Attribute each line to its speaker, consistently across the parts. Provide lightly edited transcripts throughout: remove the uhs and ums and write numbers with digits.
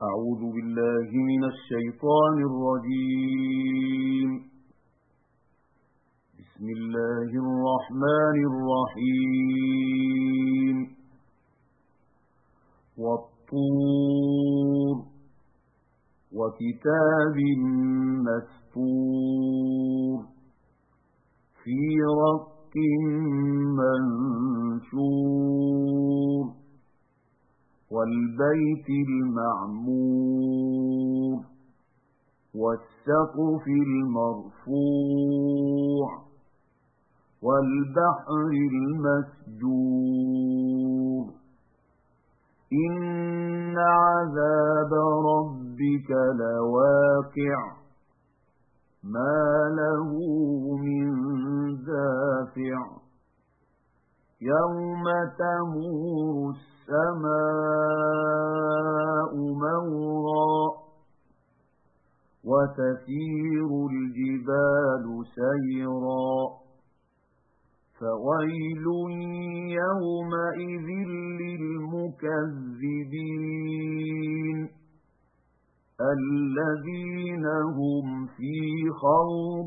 Speaker 1: أعوذ بالله من الشيطان الرجيم. بسم الله الرحمن الرحيم. والطور وكتاب مسطور في رق منشور والبيت المعمور والسقف المرفوع والبحر المسجور إن عذاب ربك لواقع ما له من دافع يوم تمور السماء مورا وتسير الجبال سيرا فويل يومئذ للمكذبين الذين هم في خوض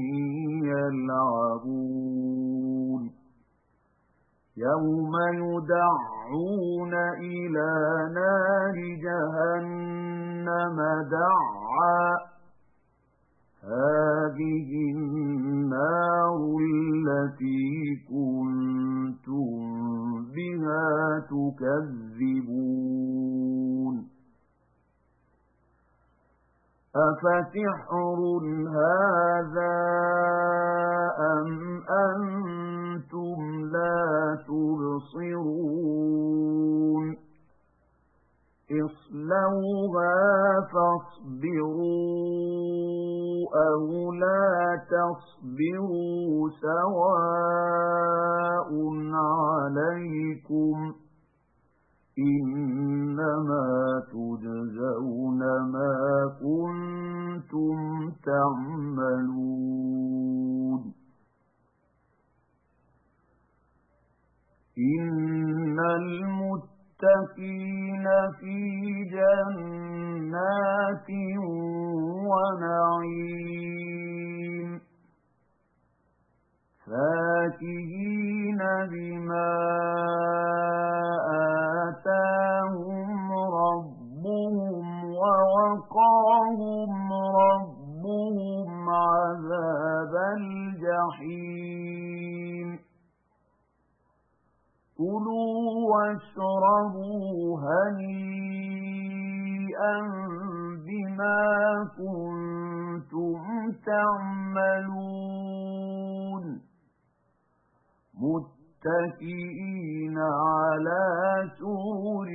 Speaker 1: يلعبون يوم يدعون إلى نار جهنم دعا هذه النار التي كنتم بها تكذبون أفسحر هذا أم أنتم لا تبصرون اصلوها فاصبروا أو لا تصبروا سواء عليكم إنما تجزون ما كنتم تعملون إن المتقين في جنات ونعيم فاكهين بما آتاهم ربهم ووقاهم ربهم عذاب الجحيم كلوا واشربوا هنيئا بما كنتم تعملون متكئين على سرر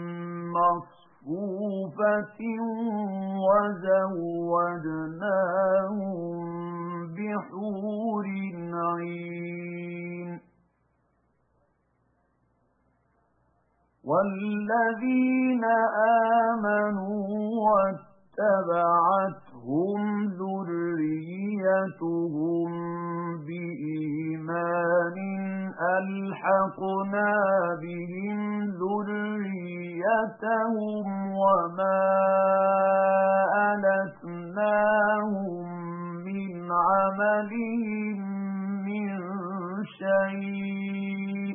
Speaker 1: مصفوفة وزوجناهم بحور عين والذين آمنوا واتبعتهم ذريتهم بإيمان ألحقنا بهم ذريتهم وما ألتناهم من عملهم من شيء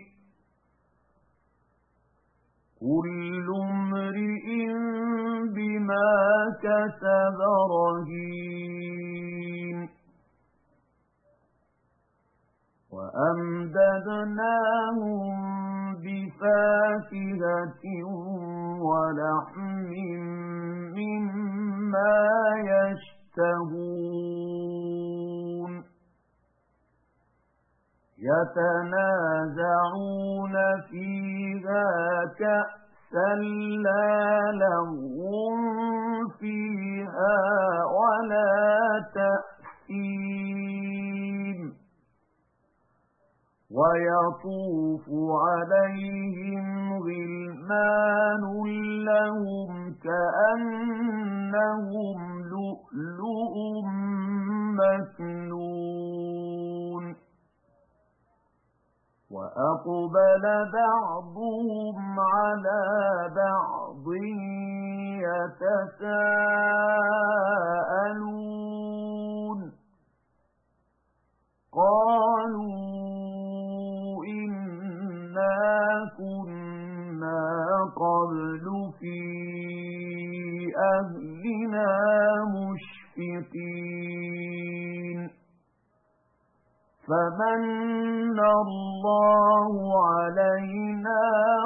Speaker 1: كل امرئ بما كسب رهين وأمددناهم بفاكهة ولحم مما يشتهون يتنازعون فيها كأسا لا لغو فيها ولا تأثيم ويطوف عليهم غلمان لهم كأنهم لؤلؤ مكنون وأقبل بعضهم على بعض يتساءلون قالوا إنا كنا قبل في أهلنا مشفقين فمن الله علينا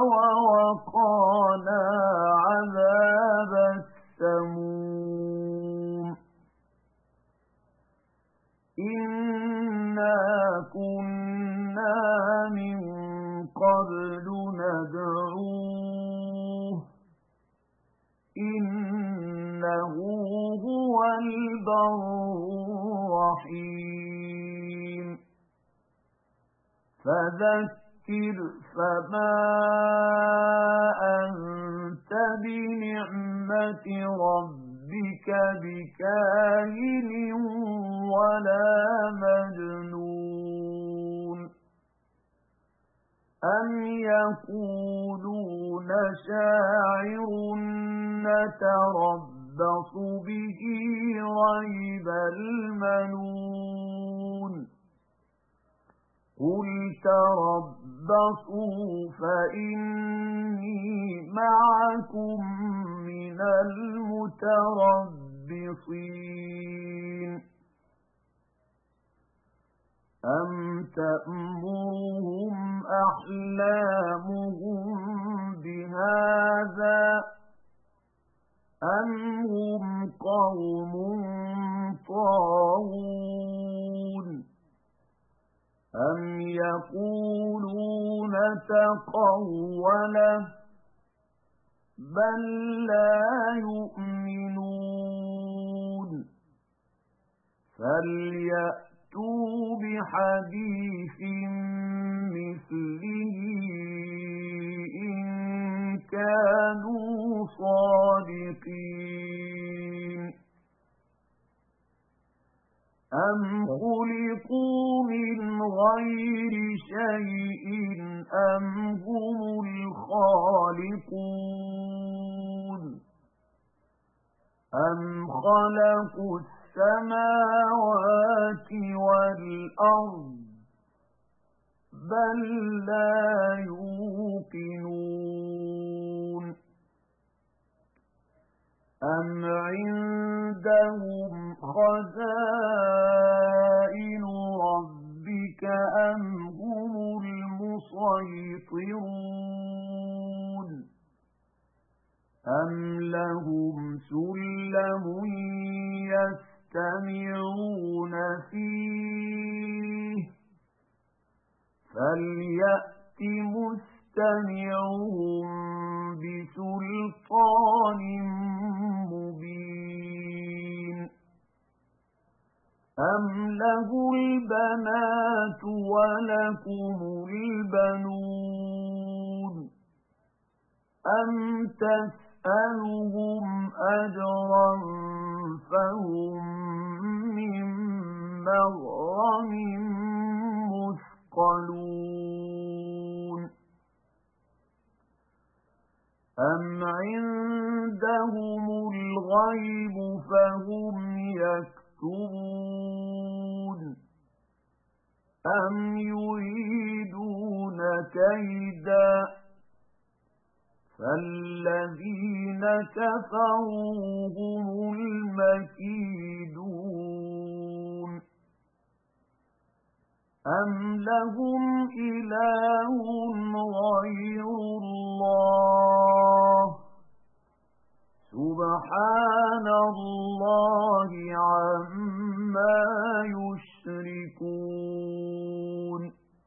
Speaker 1: ووقانا عذاب السموم إنا كنا من قبل ندعوه إنه هو البر الرحيم فذكر فما أنت بنعمة ربك بكاهن ولا مجنون أم يقولون شاعر نتربص به ريب المنون قل تربصوا فإني معكم من المتربصين أم تأمرهم أحلامهم بهذا أم هم قوم طاغون أم يقولون تقوله بل لا يؤمنون فليأتوا بحديث مثله إن كانوا صادقين أم خلقوا من غير شيء أم هم الخالقون أم خلقوا السماوات والأرض بل لا يوقنون أم عندهم خزائن ربك أم هم المسيطرون أم لهم سلم يستمعون فيه فليأت مستمعهم بسلطان مبين أم له البنات ولكم البنون أم تسألهم أجرا فهم من مغرم مثقلون أم عندهم الغيب فهم يكتبون أم يريدون كيدا فالذين كفروا هم المكيدون أم لهم إله غير الله سبحان الله عما يشركون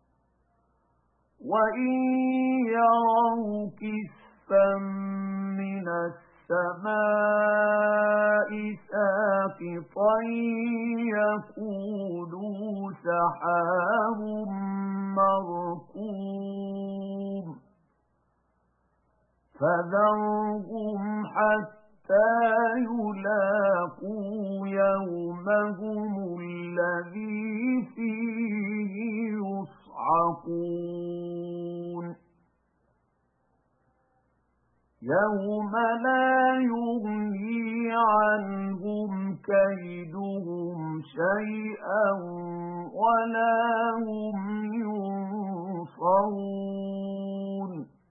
Speaker 1: وإن يروا كسفا من السماء ساقطا يقولوا سحاب مركوم فذرهم حتى يلاقوا يومهم الذي فيه يصعقون يوم لا يغني عنهم كيدهم شيئا ولا هم ينصرون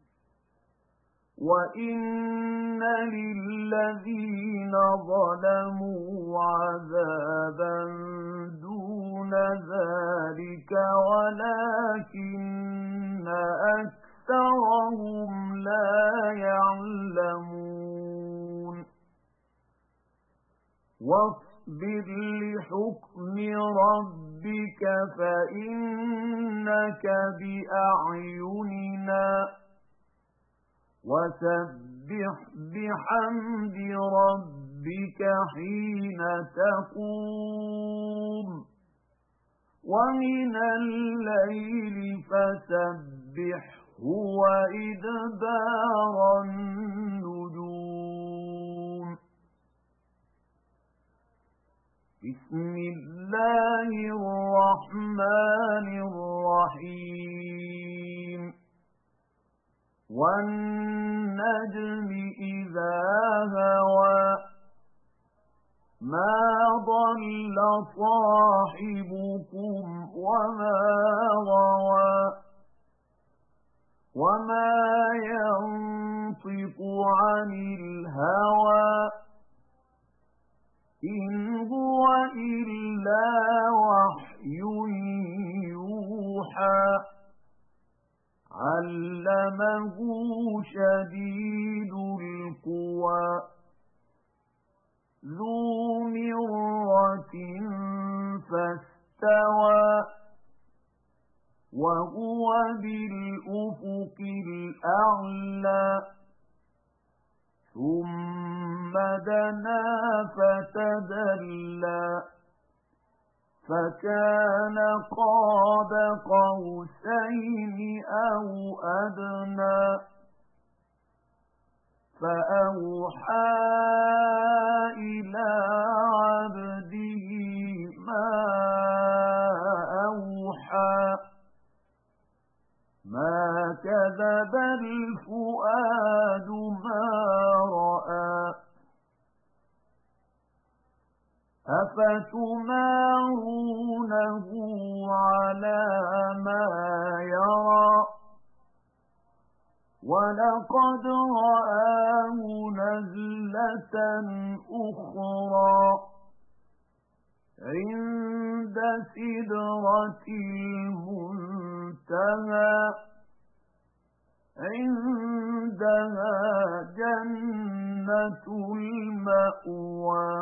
Speaker 1: وإن للذين ظلموا عذابا دون ذلك ولكن أكثرهم لا يعلمون واصبر لحكم ربك فإنك بأعيننا وسبح بحمد ربك حين تقوم ومن الليل فسبحه وإدبار النجوم بسم الله الرحمن الرحيم والنجم إذا هوى ما ضل صاحبكم وما غوى وما ينطق عن الهوى إن هو إلا وحي يوحى علمه شديد القوى ذو مرة فاستوى وهو بالأفق الأعلى ثم دنا فتدلى فكان قاب قوسين أو أدنى فأوحى إلى عبده ما أوحى ما كذب الفؤاد ما رأى أفتمارونه على ما يرى ولقد رآه نزلة أخرى عند سدرة المنتهى عندها جنة المأوى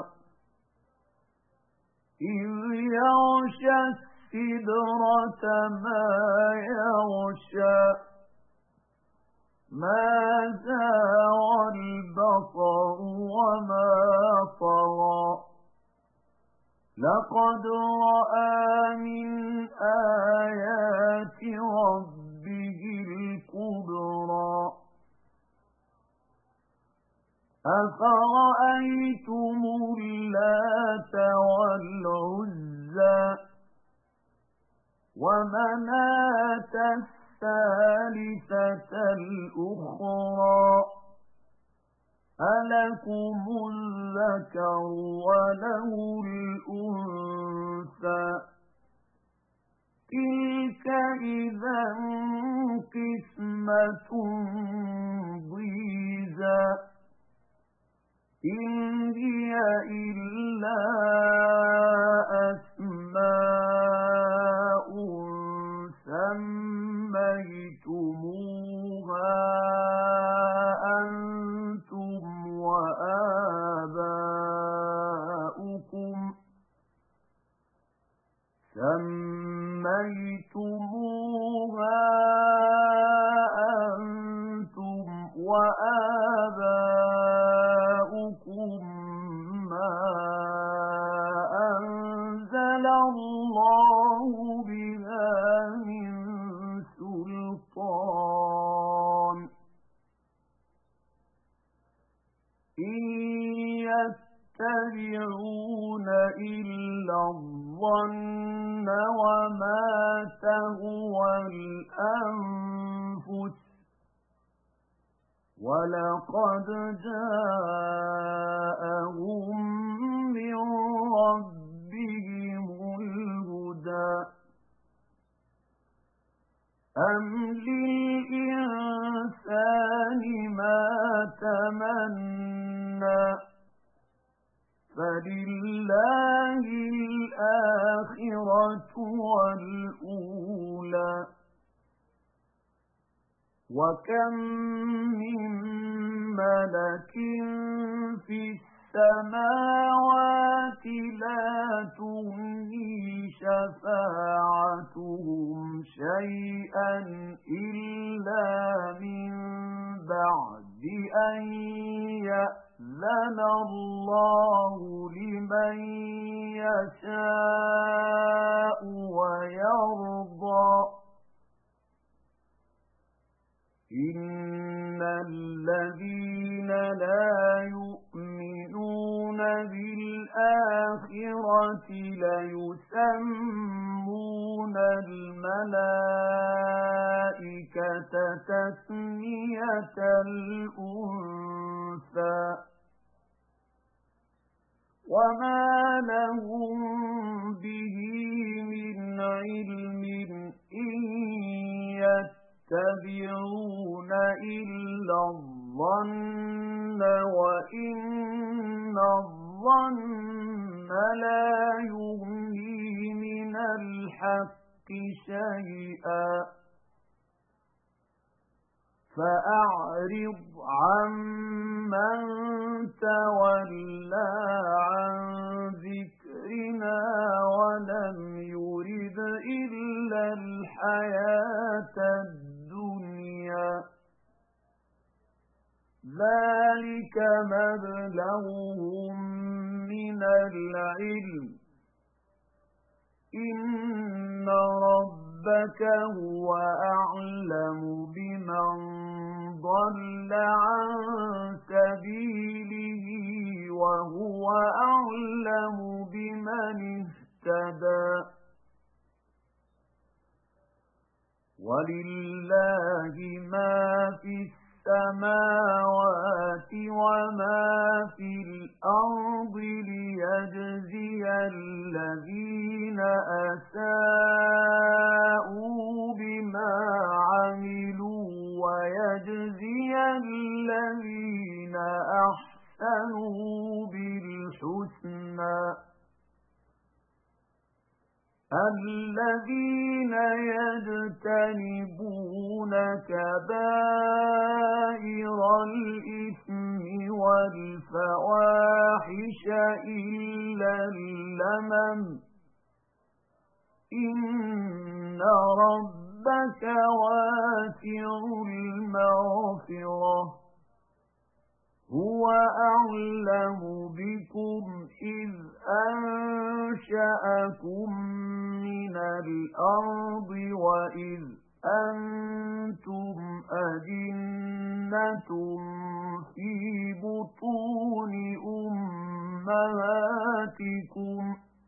Speaker 1: إذ يغشى السدرة ما يغشى ما زاغ البصر وما طغى لقد رأى من آيات ربه الكبرى أفرأيتم اللات والعزى ومناة الثالثة الأخرى ألكم الذكر وله الأنثى تلك إذا قسمة ضيزى إن هي إلا أسماء سميتموها أنتم وآباؤكم ما أنزل الله بها من سلطان إن يتبعون إلا الظن وما تهوى الأنفس وَلَقَدْ جَاءَهُم مِّن رَّبِّهِمُ الْهُدَىٰ أَمْ لِلْإِنسَانِ مَا تَمَنَّىٰ فَلِلَّهِ الْآخِرَةُ وَالْأُولَىٰ وَكَم مِّن مَّلَكٍ فِي السَّمَاوَاتِ لَا تُغْنِي شَفَاعَتُهُمْ شَيْئًا إِلَّا مِن بَعْدِ أَن يَأْذَنَ اللَّهُ لِمَن يَشَاءُ وَيَرْضَىٰ إِنَّ الَّذِينَ لَا يُؤْمِنُونَ بِالْآخِرَةِ لَيُسَمُّونَ الْمَلَائِكَةَ تَسْمِيَةَ الْأُنثَىٰ وَمَا لَهُم بِهِ مِنْ عِلْمٍ إِن يَتَّبِعُونَ إِلَّا الظَّنَّ وَإِنَّ الظَّنَّ لَا يُغْنِي مِنَ الْحَقِّ شَيْئًا فَأَعْرِضْ عَمَّن تَوَلَّىٰ عَن ذِكْرِنَا وَلَمْ يُرِدْ إِلَّا الْحَيَاةَ الدُّنْيَا ذَلِكَ مَبْلَغُهُم مِّنَ الْعِلْمِ إِنَّ رَبَّكَ هُوَ أَعْلَمُ بِمَن ضَلَّ عَن سَبِيلِهِ وَهُوَ أَعْلَمُ بِمَنِ اهْتَدَىٰ وَلِلَّهِ مَا فِي السَّمَاوَاتِ وَمَا فِي الْأَرْضِ لِيَجْزِيَ الَّذِينَ أَسَاءُوا بِمَا عَمِلُوا وَيَجْزِيَ الَّذِينَ أَحْسَنُوا بِالْحُسْنَىٰ الَّذِينَ يَجْتَنِبُونَ كَبَائِرَ الْإِثْمِ وَالْفَوَاحِشَ إِلَّا اللَّمَمَ إِنَّ رَبَّكَ وَاسِعُ الْمَغْفِرَةِ هُوَ أَعْلَمُ بِكُمْ إِذْ أَنشَأَكُم مِّنَ الْأَرْضِ وَإِذْ أَنتُمْ أَجِنَّةٌ فِي بُطُونِ أُمَّهَاتِكُمْ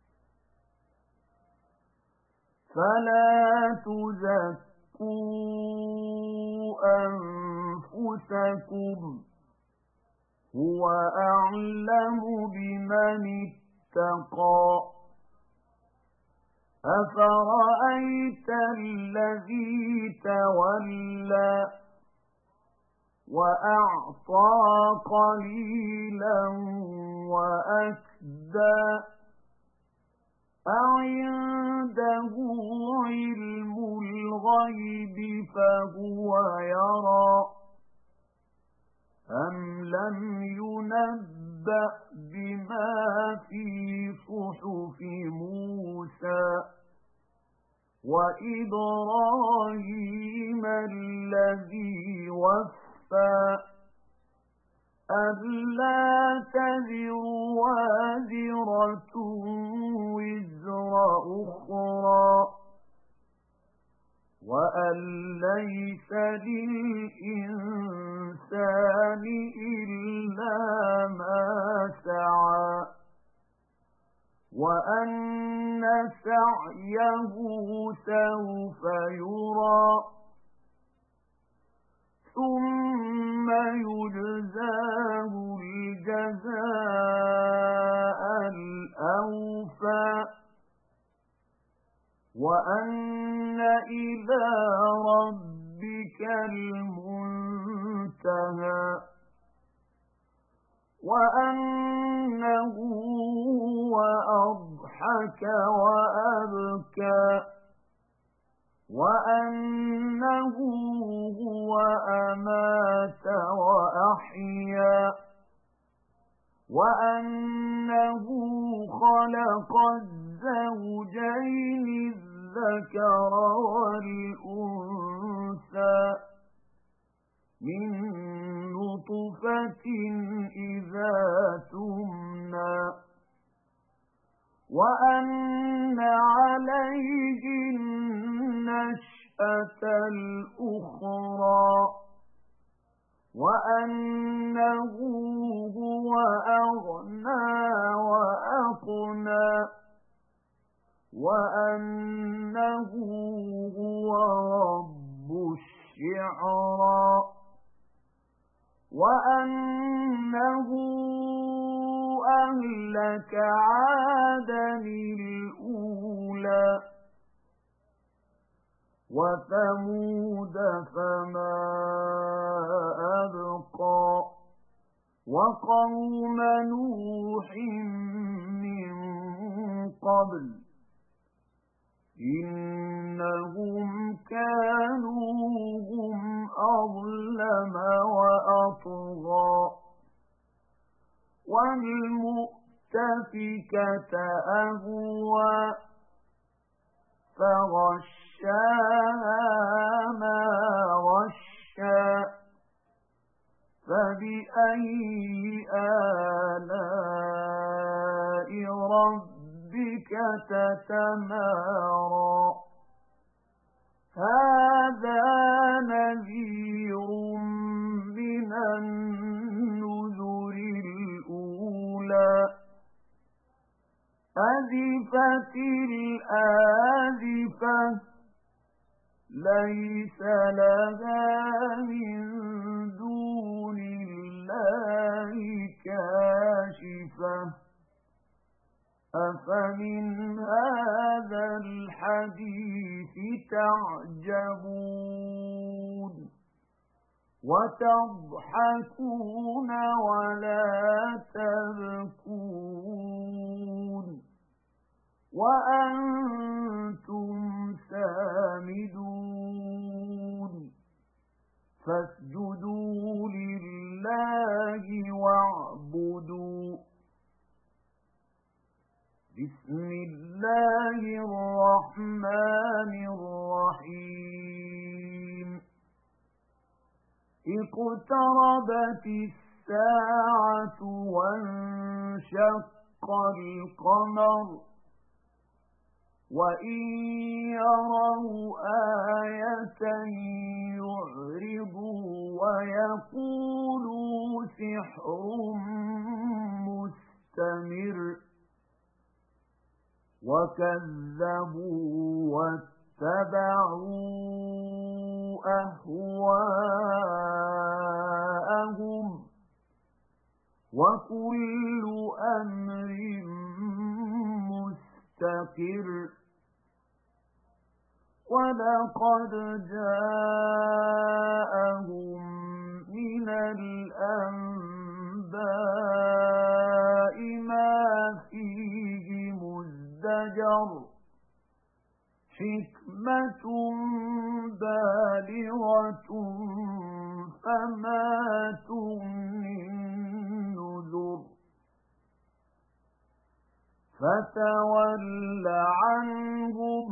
Speaker 1: فَلَا تُزَكُّوا أَنفُسَكُمْ هُوَ أَعْلَمُ بِمَنِ اتَّقَىٰ أَفَرَأَيْتَ الَّذِي تَوَلَّىٰ وَأَعْطَىٰ قَلِيلًا وَأَكْدَىٰ أَعِندَهُ عِلْمُ الْغَيْبِ فَهُوَ يَرَىٰ أَمْ لَمْ يُنَبَّأْ بِمَا فِي صُحُفِ مُوسَىٰ وَإِبْرَاهِيمَ الَّذِي وَفَّىٰ أَلَّا تَزِرُ وَازِرَةٌ وِزْرَ أُخْرَىٰ وَأَن لَّيْسَ لِلْإِنسَانِ إِلَّا مَا سَعَىٰ وَأَنَّ سَعْيَهُ سَوْفَ يُرَىٰ ثُمَّ ثم يجزاه الجزاء الأوفى وأن إلى ربك المنتهى وأنه هو أضحك وأبكى وأنه هو أمات وأحيا وأنه خلق الزوجين الذكر والأنثى من نطفة إذا تمنى وأن عليه النشأة الأخرى وأنه هو أغنى وأقنى وأنه هو رب الشعرى وأنه أهلك عادا الأولى وثمود فما أبقى وقوم نوح من قبل إنهم كانوا هم أظلم وأطغى والمؤتفكة أهوى فغشاها ما غشى فبأي آلاء ربك تتمارى هذا نذير من النذر الأولى أزفت الآزفة ليس لها من دون الله كاشفة أفمن هذا الحديث تعجبون وتضحكون ولا تبكون وأنتم سامدون فاسجدوا لله واعبدوا بسم الله الرحمن الرحيم اقتربت الساعة وانشق القمر وإن يروا آية يعرضوا ويقولوا سحر مستمر وكذبوا واتبعوا أهواءهم وكل أمر مستقر ولقد جاءهم من الأنباء ما فيه مزدجر حكمة بالغة فما تغني النذر فتول عنهم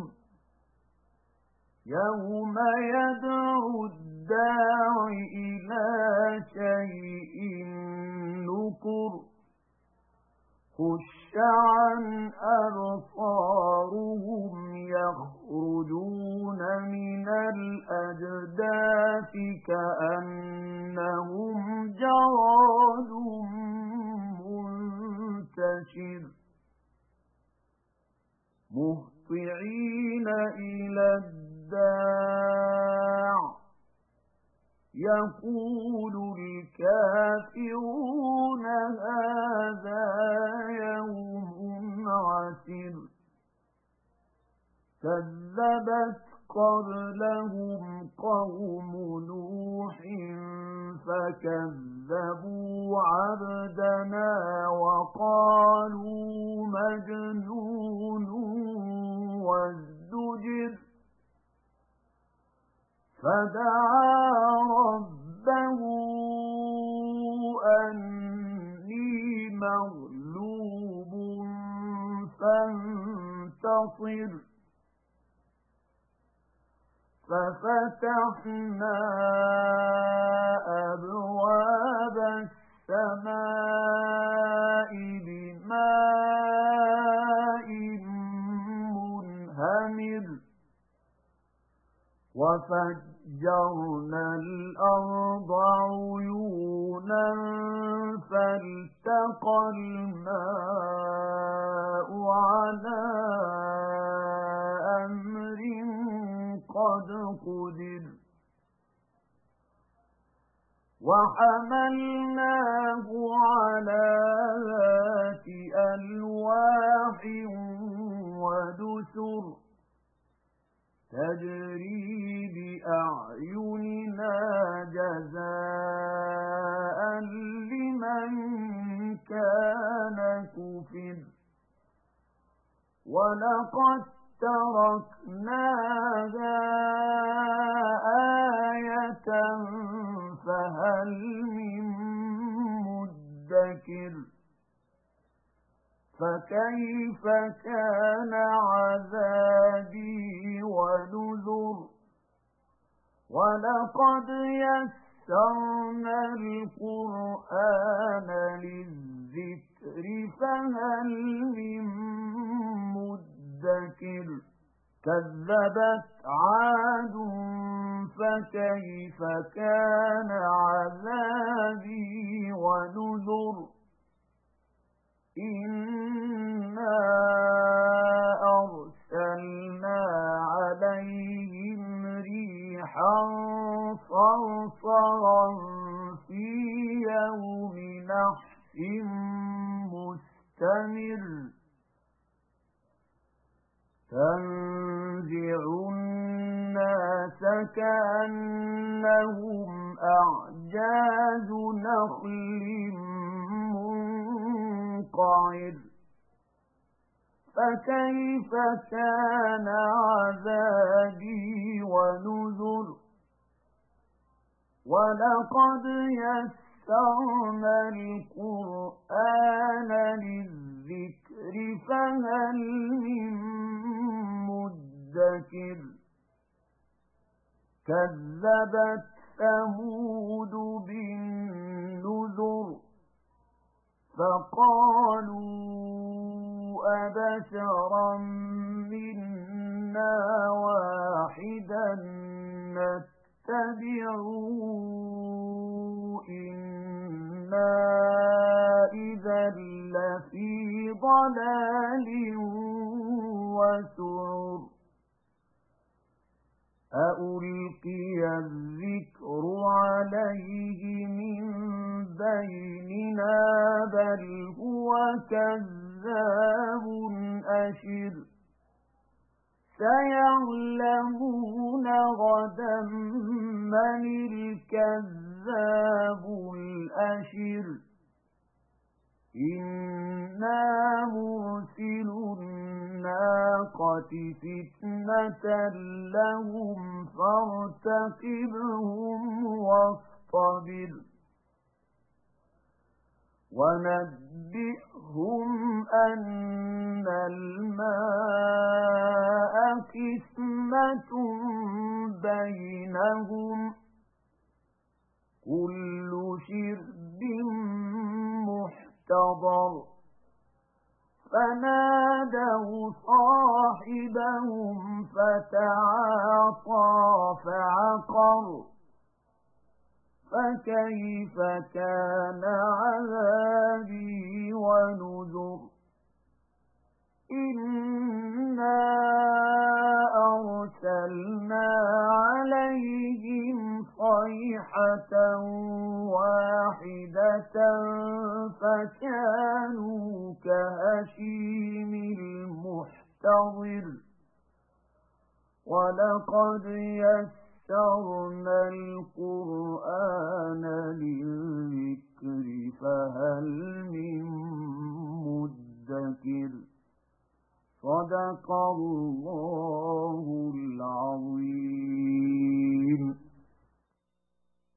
Speaker 1: يوم يدعو الداع إلى شيء نكر خش عن أبصارهم يخرجون من الأجداث كأنهم جراد منتشر مهطعين إلى الداع يقول الكافرون هذا يوم عسر كذبت قبلهم قوم نوح فكذبوا عبدنا وقالوا مجنون وازدجر فدعا ربه أني مغلوب فانتصر ففتحنا أبواب السماء بماء منهمر وفجرنا الأرض عيونا فالتقى الماء على أمر قد قدر وحملناه على ذات ألواح ودسر تجري بأعيننا جزاء لمن كان كفر ولقد تركناها آية فهل من مدكر فكيف كان عذابي ونذر ولقد يسرنا القرآن للذكر فهل من مدكر كذبت عاد فكيف كان عذابي ونذر إنا أرسلنا عليهم ريحا صرصرا في يوم نحس مستمر تنزع الناس كأنهم أعجاز نخل منقعر فكيف كان عذابي ونذر ولقد يسرنا القرآن للذكر فهل من مدكر كذبت ثمود بالنذر فقالوا أبشرا منا واحدا نتبعه إنا إذا لفي ضلال وسعر أألقي الذكر عليه من بيننا بل هو كذاب أشر سيعلمون غدا من الكذاب الأشر إنا مرسل الناقة فتنة لهم فارتقبهم واصطبر ونبئهم أن الماء قسمة بينهم كل شرب محتضر فنادوا صاحبهم فتعاطى فعقر فكيف كان عذابي ونذر إنا أرسلنا عليهم صيحة كانوا كهشيم المحتضر ولقد يسرنا القرآن للذكر فهل من مدكر صدق الله العظيم.